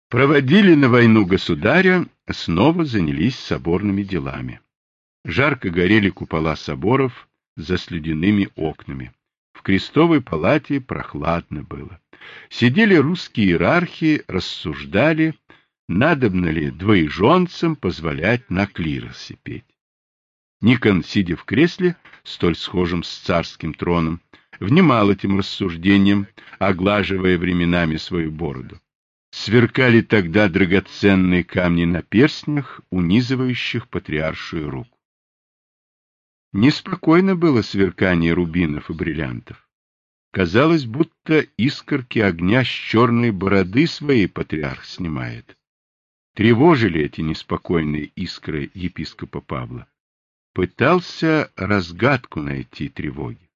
Проводили на войну государя, снова занялись соборными делами. Жарко горели купола соборов за слюдяными окнами. В крестовой палате прохладно было. Сидели русские иерархи, рассуждали, надобно ли двоеженцам позволять на клиросе петь. Никон, сидя в кресле, столь схожем с царским троном, внимал этим рассуждениям, оглаживая временами свою бороду. Сверкали тогда драгоценные камни на перстнях, унизывающих патриаршую руку. Неспокойно было сверкание рубинов и бриллиантов. Казалось, будто искорки огня с черной бороды своей патриарх снимает. Тревожили эти неспокойные искры епископа Павла. Пытался разгадку найти тревоги.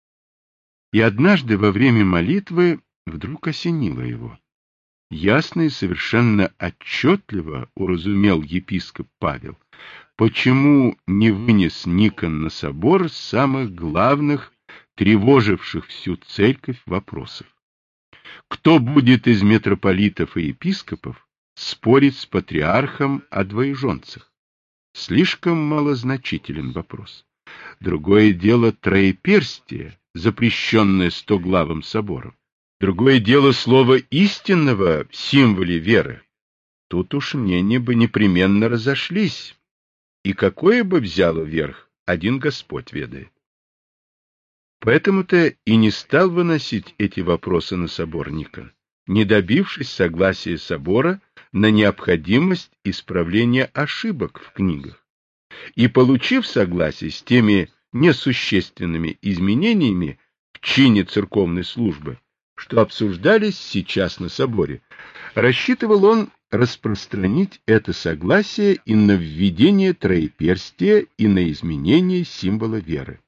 И однажды во время молитвы вдруг осенило его. Ясно и совершенно отчетливо уразумел епископ Павел, почему не вынес Никон на собор самых главных, тревоживших всю церковь вопросов. Кто будет из митрополитов и епископов спорить с патриархом о двоеженцах? Слишком малозначителен вопрос. Другое дело троеперстие, запрещенное стоглавым собором. Другое дело слово истинного в символе веры. Тут уж мнения бы непременно разошлись. И какое бы взяло верх, один Господь ведает. Поэтому-то и не стал выносить эти вопросы на собор Никон, не добившись согласия собора на необходимость исправления ошибок в книгах. И получив согласие с теми несущественными изменениями в чине церковной службы, что обсуждались сейчас на соборе, рассчитывал он распространить это согласие и на введение троеперстия, и на изменение символа веры.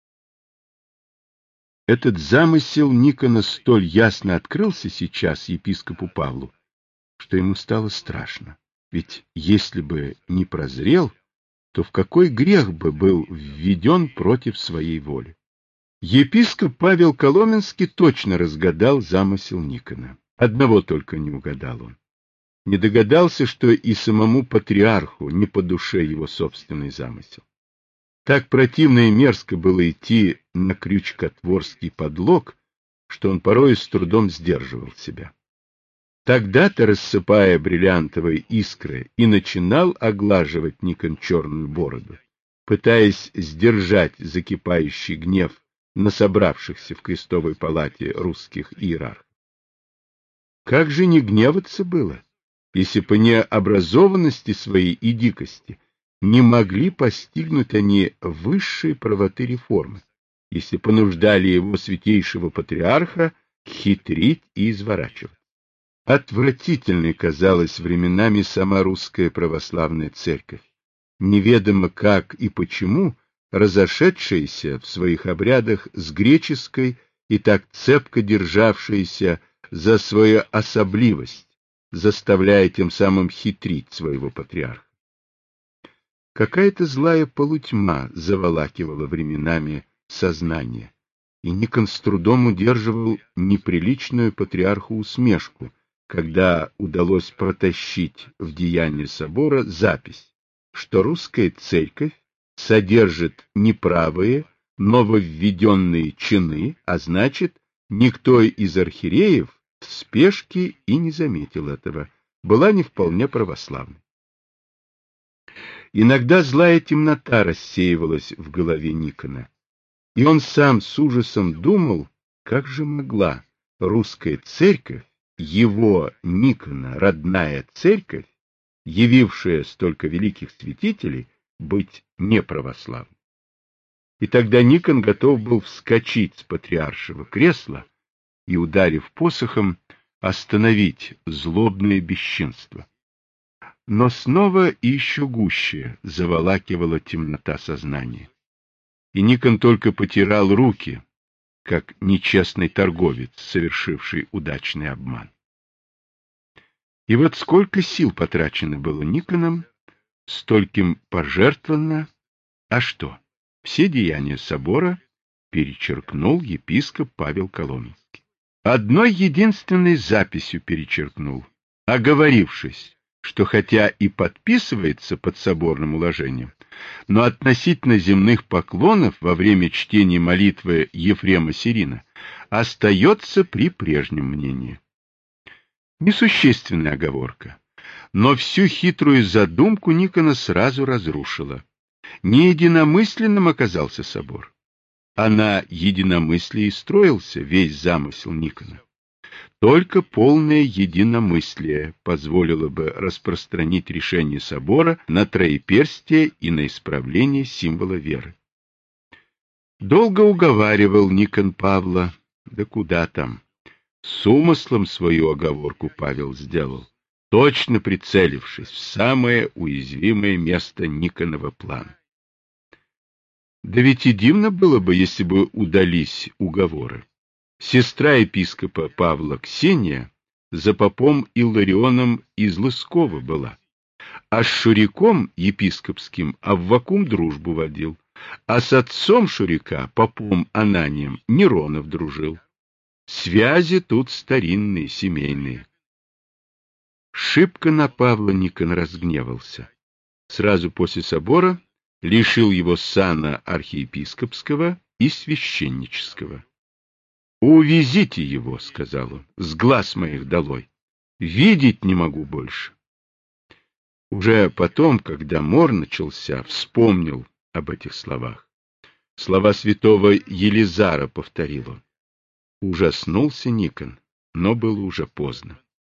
Этот замысел Никона столь ясно открылся сейчас епископу Павлу, что ему стало страшно. Ведь если бы не прозрел, то в какой грех бы был введен против своей воли? Епископ Павел Коломенский точно разгадал замысел Никона. Одного только не угадал он. Не догадался, что и самому патриарху не по душе его собственный замысел. Так противно и мерзко было идти на крючкотворский подлог, что он порой с трудом сдерживал себя. Тогда-то, рассыпая бриллиантовые искры, и начинал оглаживать Никон черную бороду, пытаясь сдержать закипающий гнев на собравшихся в крестовой палате русских иерархов. Как же не гневаться было, если по необразованности своей и дикости не могли постигнуть они высшей правоты реформы, если понуждали его святейшего патриарха хитрить и изворачивать. Отвратительной казалась временами сама русская православная церковь, неведомо как и почему разошедшаяся в своих обрядах с греческой и так цепко державшаяся за свою особливость, заставляя тем самым хитрить своего патриарха. Какая-то злая полутьма заволакивала временами сознание, и Никон с трудом удерживал неприличную патриарху усмешку, когда удалось протащить в деяние собора запись, что русская церковь содержит неправые, нововведенные чины, а значит, никто из архиереев в спешке и не заметил этого, была не вполне православной. Иногда злая темнота рассеивалась в голове Никона, и он сам с ужасом думал, как же могла русская церковь, его Никона родная церковь, явившая столько великих святителей, быть неправославной. И тогда Никон готов был вскочить с патриаршего кресла и, ударив посохом, остановить злобное бесчинство. Но снова и еще гуще заволакивала темнота сознания. И Никон только потирал руки, как нечестный торговец, совершивший удачный обман. И вот сколько сил потрачено было Никоном, стольким пожертвовано, а что? Все деяния собора перечеркнул епископ Павел Коломенский. Одной единственной записью перечеркнул, оговорившись, что хотя и подписывается под соборным уложением, но относительно земных поклонов во время чтения молитвы Ефрема Сирина остается при прежнем мнении. Несущественная оговорка, но всю хитрую задумку Никона сразу разрушила. Не единомысленным оказался собор, а на единомыслии и строился весь замысел Никона. Только полное единомыслие позволило бы распространить решение собора на троеперстие и на исправление символа веры. Долго уговаривал Никон Павла, да куда там. С умыслом свою оговорку Павел сделал, точно прицелившись в самое уязвимое место Никонова плана. Да ведь и дивно было бы, если бы удались уговоры. Сестра епископа Павла Ксения за попом Илларионом из Лыскова была, а с Шуриком епископским Аввакум дружбу водил, а с отцом Шурика, попом Ананием, Неронов дружил. Связи тут старинные, семейные. Шибко на Павла Никон разгневался. Сразу после собора лишил его сана архиепископского и священнического. «Увезите его, — сказал он, — с глаз моих долой. Видеть не могу больше». Уже потом, когда мор начался, вспомнил об этих словах. Слова святого Елизара повторил он. Ужаснулся Никон, но было уже поздно.